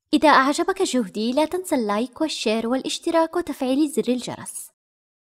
إذا أعجبك جهدي لا تنسى اللايك والشير والاشتراك وتفعيل زر الجرس.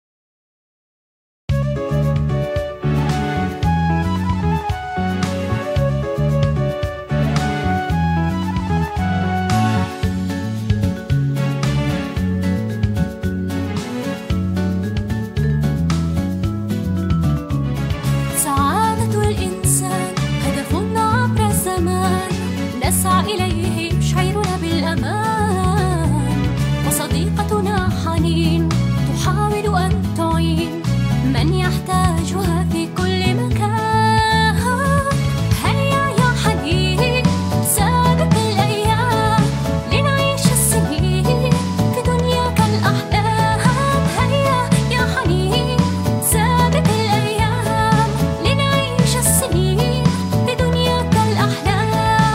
سعادة الإنسان هدف عبر الزمان نسعى إليه يشعرنا بالأمان، وصديقتنا حنين تحاول أن تعين من يحتاجها في كل مكان. هيا يا حنين سابق الأيام لنعيش السنين في دنياك الأحلام. هيا يا حنين سابق الأيام لنعيش السنين في دنياك الأحلام.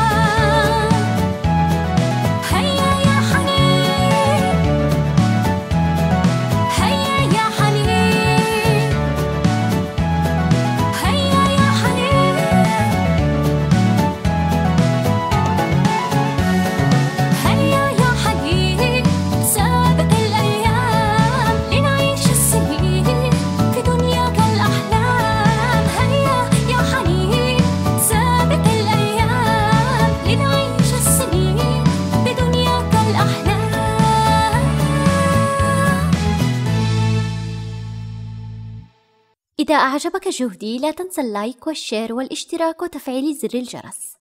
هيا يا حنين هيا يا حنين هيا يا حنين هيا يا حنين سابق الأيام لنعيش السنين في دنياك الأحلام. هيا يا حنين سابق الأيام لنعيش السنين في دنياك الأحلام. إذا أعجبك جهدي لا تنسى اللايك والشير والاشتراك وتفعيل زر الجرس.